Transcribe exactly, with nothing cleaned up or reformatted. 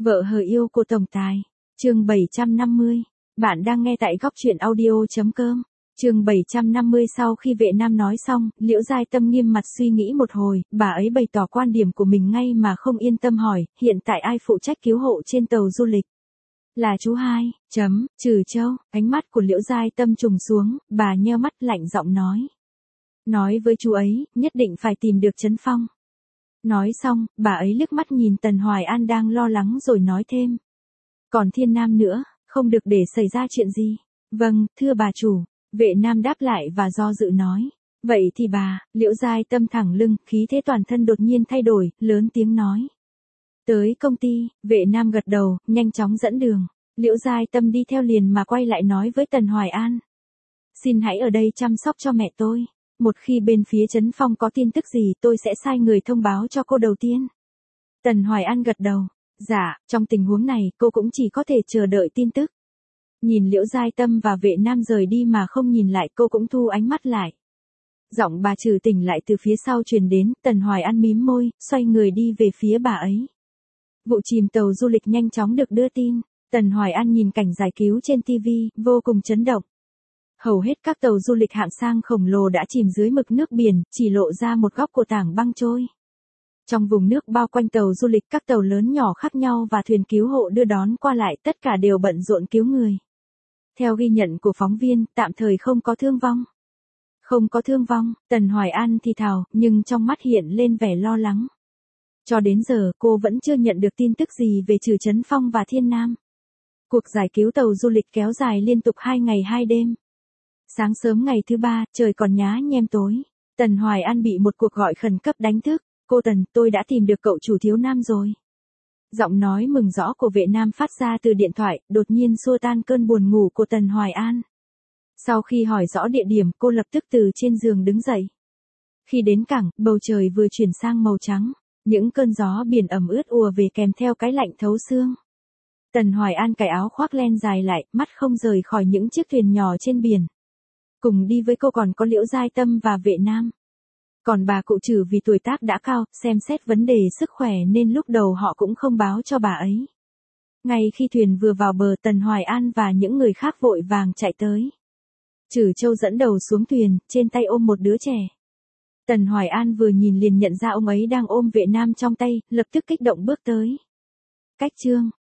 Vợ hờ yêu của tổng tài. Chương bảy trăm năm mươi. Bạn đang nghe tại góc truyện audio chấm com. Chương bảy trăm năm mươi. Sau khi vệ nam nói xong, Liễu Giai Tâm nghiêm mặt suy nghĩ một hồi, bà ấy bày tỏ quan điểm của mình ngay mà không yên tâm hỏi, hiện tại ai phụ trách cứu hộ trên tàu du lịch? Là chú hai, chấm, Trừ Châu. Ánh mắt của Liễu Giai Tâm trùng xuống, bà nheo mắt lạnh giọng nói. Nói với chú ấy, nhất định phải tìm được Trấn Phong. Nói xong, bà ấy liếc mắt nhìn Tần Hoài An đang lo lắng rồi nói thêm. Còn Thiên Nam nữa, không được để xảy ra chuyện gì. Vâng, thưa bà chủ. Vệ nam đáp lại và do dự nói. Vậy thì bà, Liễu Giai Tâm thẳng lưng, khí thế toàn thân đột nhiên thay đổi, lớn tiếng nói. Tới công ty, vệ nam gật đầu, nhanh chóng dẫn đường. Liễu Giai Tâm đi theo liền mà quay lại nói với Tần Hoài An. Xin hãy ở đây chăm sóc cho mẹ tôi. Một khi bên phía Trấn Phong có tin tức gì tôi sẽ sai người thông báo cho cô đầu tiên. Tần Hoài An gật đầu. Dạ, trong tình huống này cô cũng chỉ có thể chờ đợi tin tức. Nhìn Liễu Giai Tâm và vệ nam rời đi mà không nhìn lại, cô cũng thu ánh mắt lại. Giọng bà Trừ tỉnh lại từ phía sau truyền đến, Tần Hoài An mím môi, xoay người đi về phía bà ấy. Vụ chìm tàu du lịch nhanh chóng được đưa tin. Tần Hoài An nhìn cảnh giải cứu trên ti vi, vô cùng chấn động. Hầu hết các tàu du lịch hạng sang khổng lồ đã chìm dưới mực nước biển, chỉ lộ ra một góc của tảng băng trôi. Trong vùng nước bao quanh tàu du lịch, các tàu lớn nhỏ khác nhau và thuyền cứu hộ đưa đón qua lại, tất cả đều bận rộn cứu người. Theo ghi nhận của phóng viên, tạm thời không có thương vong. Không có thương vong, Tần Hoài An thì thào, nhưng trong mắt hiện lên vẻ lo lắng. Cho đến giờ, cô vẫn chưa nhận được tin tức gì về Trừ Trấn Phong và Thiên Nam. Cuộc giải cứu tàu du lịch kéo dài liên tục hai ngày hai đêm. Sáng sớm ngày thứ ba, trời còn nhá nhem tối. Tần Hoài An bị một cuộc gọi khẩn cấp đánh thức. Cô Tần, tôi đã tìm được cậu chủ Thiếu Nam rồi. Giọng nói mừng rõ của vệ nam phát ra từ điện thoại, đột nhiên xua tan cơn buồn ngủ của Tần Hoài An. Sau khi hỏi rõ địa điểm, cô lập tức từ trên giường đứng dậy. Khi đến cảng, bầu trời vừa chuyển sang màu trắng. Những cơn gió biển ẩm ướt ùa về kèm theo cái lạnh thấu xương. Tần Hoài An cài áo khoác len dài lại, mắt không rời khỏi những chiếc thuyền nhỏ trên biển. Cùng đi với cô còn có Liễu Giai Tâm và vệ nam. Còn bà cụ Trừ vì tuổi tác đã cao, xem xét vấn đề sức khỏe nên lúc đầu họ cũng không báo cho bà ấy. Ngay khi thuyền vừa vào bờ, Tần Hoài An và những người khác vội vàng chạy tới. Trừ Châu dẫn đầu xuống thuyền, trên tay ôm một đứa trẻ. Tần Hoài An vừa nhìn liền nhận ra ông ấy đang ôm vệ nam trong tay, lập tức kích động bước tới. Cách chương.